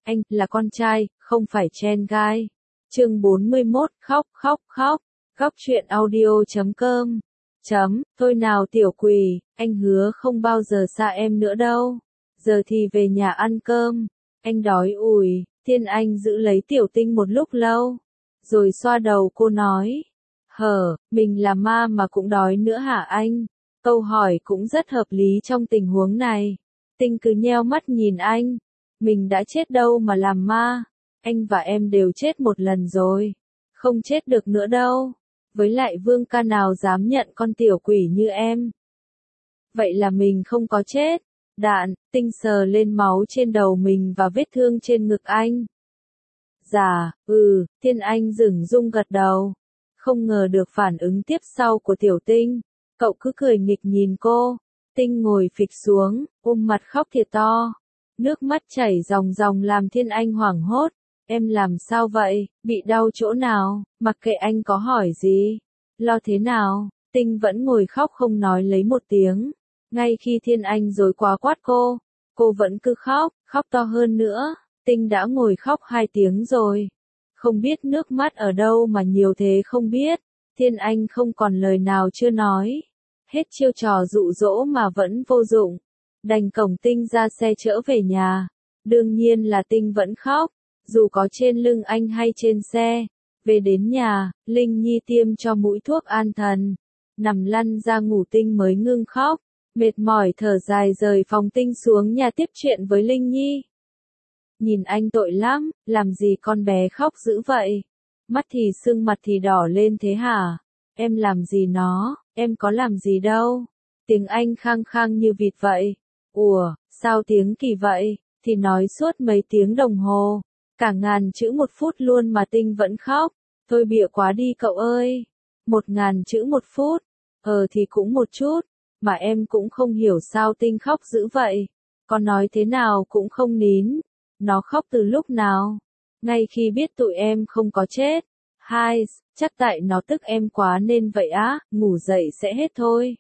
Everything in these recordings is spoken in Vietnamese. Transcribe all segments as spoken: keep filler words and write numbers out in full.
anh, là con trai, không phải Chen Gai. Chương bốn mươi mốt, khóc, khóc, khóc. Góc truyện audio chấm com. Chấm, thôi nào tiểu quỷ, anh hứa không bao giờ xa em nữa đâu. Giờ thì về nhà ăn cơm. Anh đói ủi, Thiên Anh giữ lấy Tiểu Tinh một lúc lâu. Rồi xoa đầu cô nói. Hở, mình là ma mà cũng đói nữa hả anh? Câu hỏi cũng rất hợp lý trong tình huống này. Tinh cứ nheo mắt nhìn anh. Mình đã chết đâu mà làm ma. Anh và em đều chết một lần rồi. Không chết được nữa đâu. Với lại Vương ca nào dám nhận con tiểu quỷ như em. Vậy là mình không có chết. Đạn, Tinh sờ lên máu trên đầu mình và vết thương trên ngực anh. Dạ, ừ, Thiên Anh dửng rung gật đầu. Không ngờ được phản ứng tiếp sau của Tiểu Tinh. Cậu cứ cười nghịch nhìn cô. Tinh ngồi phịch xuống, ôm mặt khóc thiệt to. Nước mắt chảy ròng ròng làm Thiên Anh hoảng hốt. Em làm sao vậy, bị đau chỗ nào, mặc kệ anh có hỏi gì. Lo thế nào, Tinh vẫn ngồi khóc không nói lấy một tiếng. Ngay khi Thiên Anh rồi quá quát cô, cô vẫn cứ khóc, khóc to hơn nữa. Tinh đã ngồi khóc hai tiếng rồi. Không biết nước mắt ở đâu mà nhiều thế không biết. Thiên Anh không còn lời nào chưa nói. Hết chiêu trò dụ dỗ mà vẫn vô dụng. Đành cổng Tinh ra xe chở về nhà. Đương nhiên là Tinh vẫn khóc. Dù có trên lưng anh hay trên xe. Về đến nhà, Linh Nhi tiêm cho mũi thuốc an thần. Nằm lăn ra ngủ Tinh mới ngưng khóc. Mệt mỏi thở dài rời phòng Tinh xuống nhà tiếp chuyện với Linh Nhi. Nhìn anh tội lắm, làm gì con bé khóc dữ vậy? Mắt thì sưng mặt thì đỏ lên thế hả? Em làm gì nó, em có làm gì đâu. Tiếng Anh khang khang như vịt vậy. Ủa, sao tiếng kỳ vậy? Thì nói suốt mấy tiếng đồng hồ. Cả ngàn chữ một phút luôn mà Tinh vẫn khóc. Thôi bịa quá đi cậu ơi. Một ngàn chữ một phút. Ờ thì cũng một chút. Mà em cũng không hiểu sao Tinh khóc dữ vậy. Con nói thế nào cũng không nín. Nó khóc từ lúc nào? Ngay khi biết tụi em không có chết. Hai, chắc tại nó tức em quá nên vậy á, ngủ dậy sẽ hết thôi.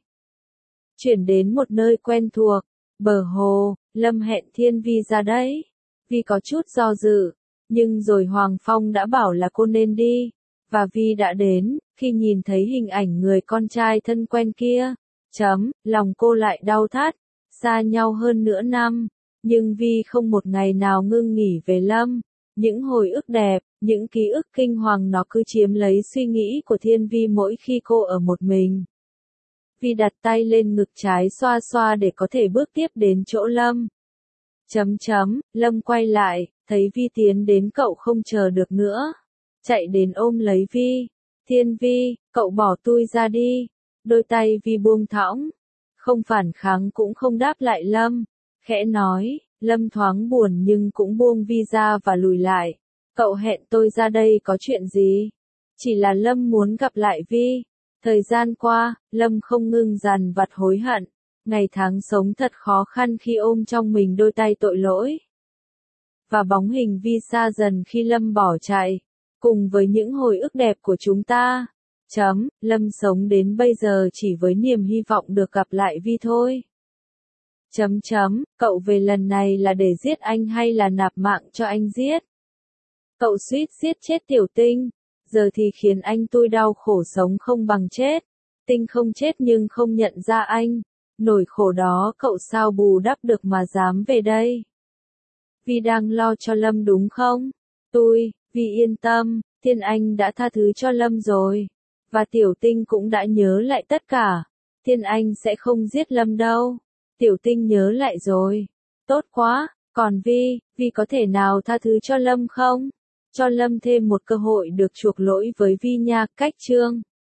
Chuyển đến một nơi quen thuộc. Bờ hồ, Lâm hẹn Thiên Vi ra đấy. Vi có chút do dự. Nhưng rồi Hoàng Phong đã bảo là cô nên đi. Và Vi đã đến, khi nhìn thấy hình ảnh người con trai thân quen kia. Chấm, lòng cô lại đau thắt. Xa nhau hơn nửa năm. Nhưng Vi không một ngày nào ngưng nghỉ về Lâm. Những hồi ức đẹp, những ký ức kinh hoàng nó cứ chiếm lấy suy nghĩ của Thiên Vi mỗi khi cô ở một mình. Vi đặt tay lên ngực trái xoa xoa để có thể bước tiếp đến chỗ Lâm. Chấm chấm, Lâm quay lại, thấy Vi tiến đến cậu không chờ được nữa. Chạy đến ôm lấy Vi. Thiên Vi, cậu bỏ tui ra đi. Đôi tay Vi buông thõng. Không phản kháng cũng không đáp lại Lâm. Khẽ nói, Lâm thoáng buồn nhưng cũng buông Vi ra và lùi lại. Cậu hẹn tôi ra đây có chuyện gì? Chỉ là Lâm muốn gặp lại Vi. Thời gian qua, Lâm không ngừng dằn vặt hối hận. Ngày tháng sống thật khó khăn khi ôm trong mình đôi tay tội lỗi. Và bóng hình Vi xa dần khi Lâm bỏ chạy. Cùng với những hồi ức đẹp của chúng ta. Chấm, Lâm sống đến bây giờ chỉ với niềm hy vọng được gặp lại Vi thôi. Chấm chấm, cậu về lần này là để giết anh hay là nạp mạng cho anh giết? Cậu suýt giết chết Tiểu Tinh, giờ thì khiến anh tui đau khổ sống không bằng chết. Tinh không chết nhưng không nhận ra anh, nỗi khổ đó cậu sao bù đắp được mà dám về đây? Vi đang lo cho Lâm đúng không? Tui, Vi yên tâm, Thiên Anh đã tha thứ cho Lâm rồi. Và Tiểu Tinh cũng đã nhớ lại tất cả. Thiên Anh sẽ không giết Lâm đâu. Tiểu Tinh nhớ lại rồi. Tốt quá, còn Vi, Vi có thể nào tha thứ cho Lâm không? Cho Lâm thêm một cơ hội được chuộc lỗi với Vi nha, cách chương.